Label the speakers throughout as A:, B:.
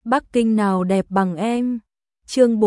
A: Bắc Kinh nào đẹp bằng em. Chương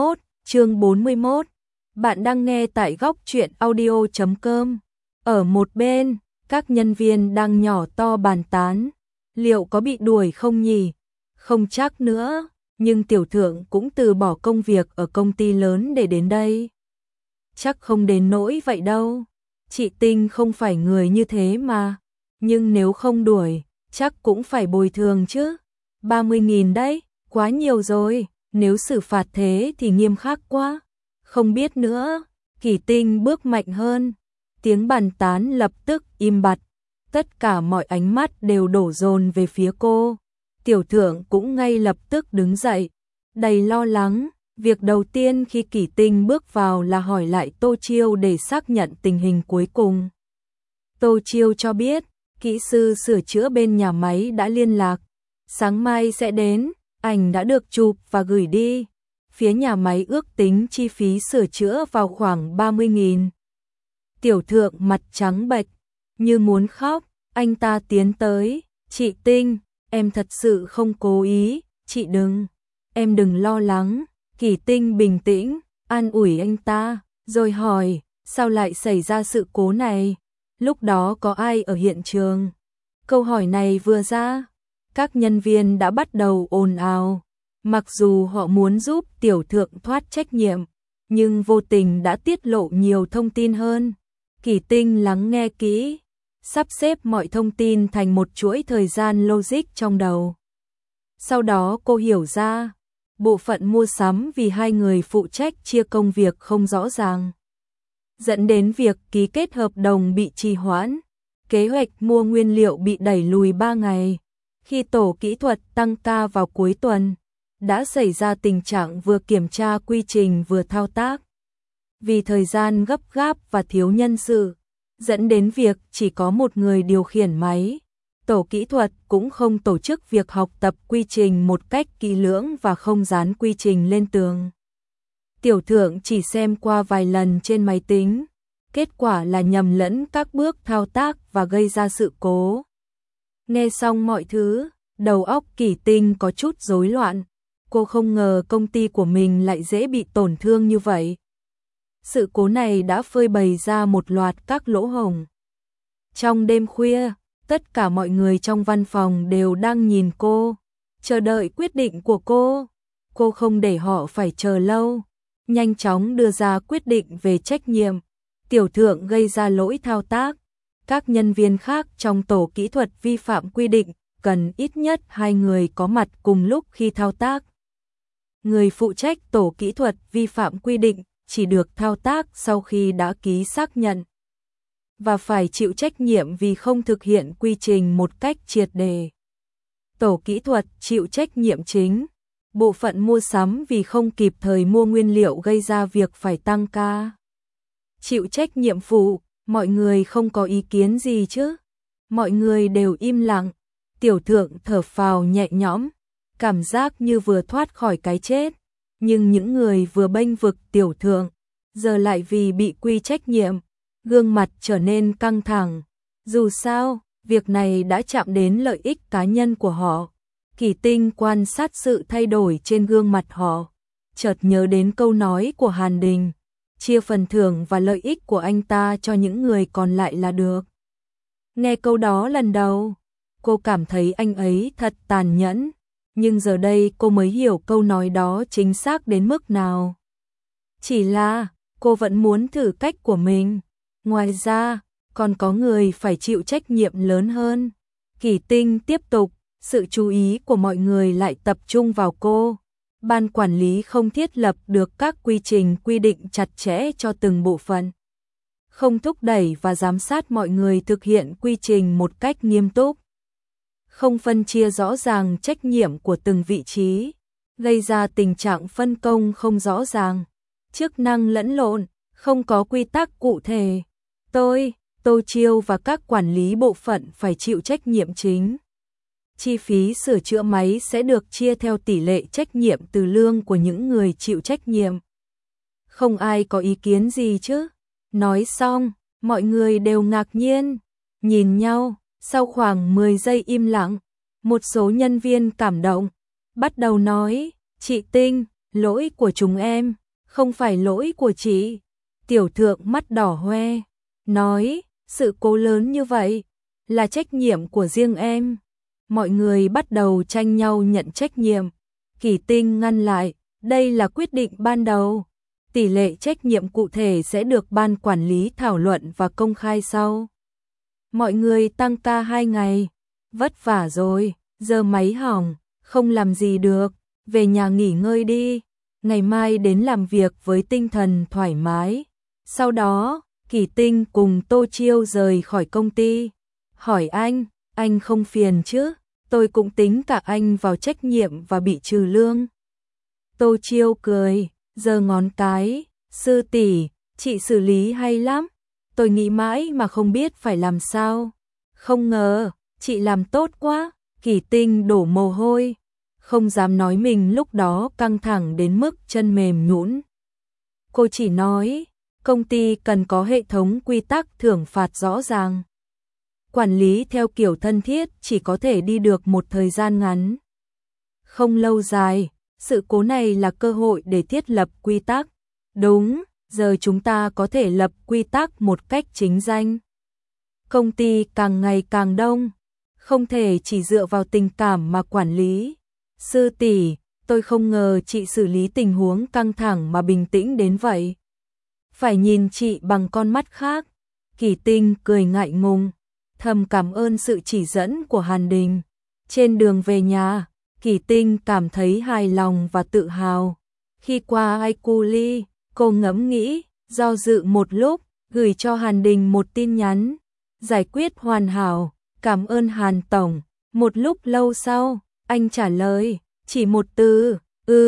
A: 41. Bạn đang nghe tại góc truyện audio.com. Ở một bên, các nhân viên đang nhỏ to bàn tán. Liệu có bị đuổi không nhỉ? Không chắc nữa, nhưng tiểu thượng cũng từ bỏ công việc ở công ty lớn để đến đây. Chắc không đến nỗi vậy đâu. Chị Tinh không phải người như thế mà. Nhưng nếu không đuổi, chắc cũng phải bồi thường chứ. 30.000 đấy, quá nhiều rồi, nếu xử phạt thế thì nghiêm khắc quá. Không biết nữa, Kỳ Tinh bước mạnh hơn. Tiếng bàn tán lập tức im bặt. Tất cả mọi ánh mắt đều đổ dồn về phía cô. Tiểu thượng cũng ngay lập tức đứng dậy, đầy lo lắng. Việc đầu tiên khi Kỳ Tinh bước vào là hỏi lại Tô Chiêu để xác nhận tình hình cuối cùng. Tô Chiêu cho biết, kỹ sư sửa chữa bên nhà máy đã liên lạc. Sáng mai sẽ đến, ảnh đã được chụp và gửi đi. Phía nhà máy ước tính chi phí sửa chữa vào khoảng 30.000. Tiểu thượng mặt trắng bệch, như muốn khóc, anh ta tiến tới. Chị Tinh, em thật sự không cố ý, chị đừng. Em đừng lo lắng. Kỳ Tinh bình tĩnh, an ủi anh ta, rồi hỏi, sao lại xảy ra sự cố này? Lúc đó có ai ở hiện trường? Câu hỏi này vừa ra, các nhân viên đã bắt đầu ồn ào. Mặc dù họ muốn giúp tiểu thượng thoát trách nhiệm, nhưng vô tình đã tiết lộ nhiều thông tin hơn. Kỳ Tinh lắng nghe kỹ, sắp xếp mọi thông tin thành một chuỗi thời gian logic trong đầu. Sau đó cô hiểu ra, bộ phận mua sắm vì hai người phụ trách chia công việc không rõ ràng, dẫn đến việc ký kết hợp đồng bị trì hoãn. Kế hoạch mua nguyên liệu bị đẩy lùi 3 ngày. Khi tổ kỹ thuật tăng ca vào cuối tuần, đã xảy ra tình trạng vừa kiểm tra quy trình vừa thao tác. Vì thời gian gấp gáp và thiếu nhân sự, dẫn đến việc chỉ có một người điều khiển máy. Tổ kỹ thuật cũng không tổ chức việc học tập quy trình một cách kỹ lưỡng và không dán quy trình lên tường. Tiểu thượng chỉ xem qua vài lần trên máy tính. Kết quả là nhầm lẫn các bước thao tác và gây ra sự cố. Nghe xong mọi thứ, đầu óc Kỳ Tinh có chút rối loạn. Cô không ngờ công ty của mình lại dễ bị tổn thương như vậy. Sự cố này đã phơi bày ra một loạt các lỗ hổng. Trong đêm khuya, tất cả mọi người trong văn phòng đều đang nhìn cô, chờ đợi quyết định của cô. Cô không để họ phải chờ lâu, nhanh chóng đưa ra quyết định về trách nhiệm. Tiểu thượng gây ra lỗi thao tác. Các nhân viên khác trong tổ kỹ thuật vi phạm quy định, cần ít nhất 2 người có mặt cùng lúc khi thao tác. Người phụ trách tổ kỹ thuật vi phạm quy định chỉ được thao tác sau khi đã ký xác nhận và phải chịu trách nhiệm vì không thực hiện quy trình một cách triệt để. Tổ kỹ thuật chịu trách nhiệm chính. Bộ phận mua sắm vì không kịp thời mua nguyên liệu gây ra việc phải tăng ca. Chịu trách nhiệm phụ. Mọi người không có ý kiến gì chứ? Mọi người đều im lặng. Tiểu thượng thở phào nhẹ nhõm, cảm giác như vừa thoát khỏi cái chết. Nhưng những người vừa bênh vực tiểu thượng, giờ lại vì bị quy trách nhiệm, gương mặt trở nên căng thẳng. Dù sao, việc này đã chạm đến lợi ích cá nhân của họ. Kỳ Tinh quan sát sự thay đổi trên gương mặt họ, chợt nhớ đến câu nói của Hàn Đình. Chia phần thưởng và lợi ích của anh ta cho những người còn lại là được. Nghe câu đó lần đầu, cô cảm thấy anh ấy thật tàn nhẫn, nhưng giờ đây cô mới hiểu câu nói đó chính xác đến mức nào. Chỉ là, cô vẫn muốn thử cách của mình. Ngoài ra, còn có người phải chịu trách nhiệm lớn hơn. Kỳ Tinh tiếp tục, sự chú ý của mọi người lại tập trung vào cô. Ban quản lý không thiết lập được các quy trình quy định chặt chẽ cho từng bộ phận, không thúc đẩy và giám sát mọi người thực hiện quy trình một cách nghiêm túc, không phân chia rõ ràng trách nhiệm của từng vị trí, gây ra tình trạng phân công không rõ ràng, chức năng lẫn lộn, không có quy tắc cụ thể. Tô Chiêu và các quản lý bộ phận phải chịu trách nhiệm chính. Chi phí sửa chữa máy sẽ được chia theo tỷ lệ trách nhiệm từ lương của những người chịu trách nhiệm. Không ai có ý kiến gì chứ? Nói xong, mọi người đều ngạc nhiên, nhìn nhau. Sau khoảng 10 giây im lặng, một số nhân viên cảm động, bắt đầu nói, chị Tinh, lỗi của chúng em, không phải lỗi của chị. Tiểu thượng mắt đỏ hoe, nói, sự cố lớn như vậy, là trách nhiệm của riêng em. Mọi người bắt đầu tranh nhau nhận trách nhiệm. Kỳ Tinh ngăn lại, đây là quyết định ban đầu. Tỷ lệ trách nhiệm cụ thể sẽ được ban quản lý thảo luận và công khai sau. Mọi người tăng ca 2 ngày, vất vả rồi, giờ máy hỏng, không làm gì được, về nhà nghỉ ngơi đi, ngày mai đến làm việc với tinh thần thoải mái. Sau đó, Kỳ Tinh cùng Tô Chiêu rời khỏi công ty. Hỏi anh không phiền chứ? Tôi cũng tính cả anh vào trách nhiệm và bị trừ lương. Tô Chiêu cười, giơ ngón cái, sư tỷ, chị xử lý hay lắm. Tôi nghĩ mãi mà không biết phải làm sao. Không ngờ, chị làm tốt quá. Kỳ Tinh đổ mồ hôi, không dám nói mình lúc đó căng thẳng đến mức chân mềm nhũn. Cô chỉ nói, công ty cần có hệ thống quy tắc thưởng phạt rõ ràng. Quản lý theo kiểu thân thiết chỉ có thể đi được một thời gian ngắn. Không lâu dài, sự cố này là cơ hội để thiết lập quy tắc. Đúng, giờ chúng ta có thể lập quy tắc một cách chính danh. Công ty càng ngày càng đông, không thể chỉ dựa vào tình cảm mà quản lý. Sư tỷ, tôi không ngờ chị xử lý tình huống căng thẳng mà bình tĩnh đến vậy. Phải nhìn chị bằng con mắt khác. Kỳ Tinh cười ngại ngùng, thầm cảm ơn sự chỉ dẫn của Hàn Đình. Trên đường về nhà, Kỳ Tinh cảm thấy hài lòng và tự hào. Khi qua Aikuli, cô ngẫm nghĩ, do dự một lúc, gửi cho Hàn Đình một tin nhắn. Giải quyết hoàn hảo, cảm ơn Hàn Tổng. Một lúc lâu sau, anh trả lời, chỉ một từ,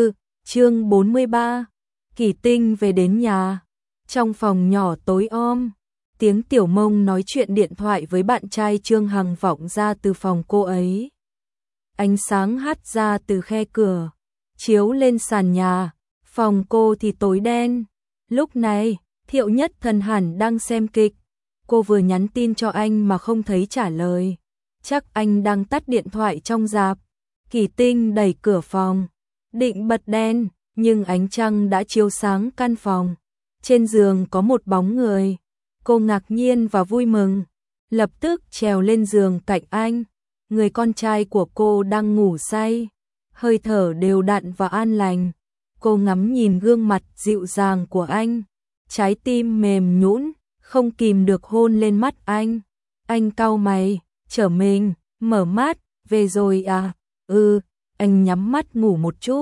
A: chương 43. Kỳ Tinh về đến nhà. Trong phòng nhỏ tối om, tiếng Tiểu Mông nói chuyện điện thoại với bạn trai Trương Hằng vọng ra từ phòng cô ấy. Ánh sáng hắt ra từ khe cửa, chiếu lên sàn nhà, phòng cô thì tối đen. Lúc này, Thiệu Nhất Thần hẳn đang xem kịch. Cô vừa nhắn tin cho anh mà không thấy trả lời. Chắc anh đang tắt điện thoại trong rạp. Kỳ Tinh đẩy cửa phòng, định bật đèn, nhưng ánh trăng đã chiếu sáng căn phòng. Trên giường có một bóng người. Cô ngạc nhiên và vui mừng, lập tức trèo lên giường cạnh anh. Người con trai của cô đang ngủ say, hơi thở đều đặn và an lành. Cô ngắm nhìn gương mặt dịu dàng của anh, trái tim mềm nhũn, không kìm được hôn lên mắt anh. Anh cau mày, trở mình, mở mắt, về rồi à? Anh nhắm mắt ngủ một chút.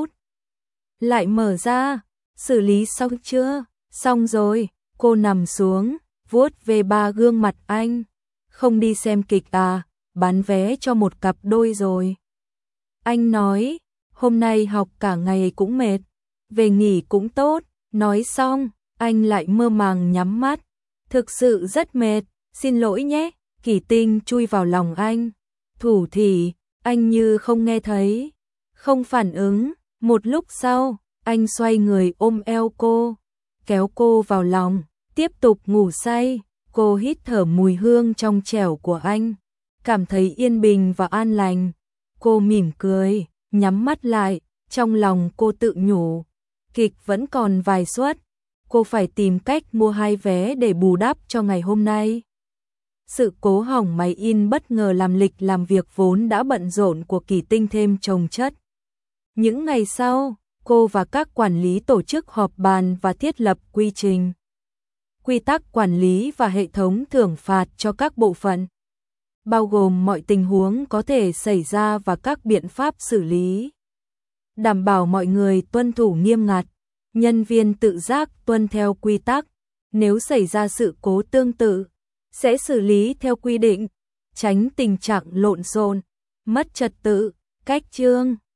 A: Lại mở ra, xử lý xong chưa? Xong rồi, cô nằm xuống, vuốt về ba gương mặt anh. Không đi xem kịch à, bán vé cho một cặp đôi rồi. Anh nói, hôm nay học cả ngày cũng mệt, về nghỉ cũng tốt. Nói xong, anh lại mơ màng nhắm mắt. Thực sự rất mệt, xin lỗi nhé. Kỳ Tinh chui vào lòng anh. Thủ thỉ, anh như không nghe thấy, không phản ứng. Một lúc sau, anh xoay người ôm eo cô, kéo cô vào lòng, tiếp tục ngủ say. Cô hít thở mùi hương trong trẻo của anh, cảm thấy yên bình và an lành. Cô mỉm cười, nhắm mắt lại, trong lòng cô tự nhủ, kịch vẫn còn vài suất, cô phải tìm cách mua 2 vé để bù đắp cho ngày hôm nay. Sự cố hỏng máy in bất ngờ làm lịch làm việc vốn đã bận rộn của Kỳ Tinh thêm chồng chất. Những ngày sau, cô và các quản lý tổ chức họp bàn và thiết lập quy trình, quy tắc quản lý và hệ thống thưởng phạt cho các bộ phận, bao gồm mọi tình huống có thể xảy ra và các biện pháp xử lý. Đảm bảo mọi người tuân thủ nghiêm ngặt, nhân viên tự giác tuân theo quy tắc. Nếu xảy ra sự cố tương tự, sẽ xử lý theo quy định, tránh tình trạng lộn xộn, mất trật tự. Cách chương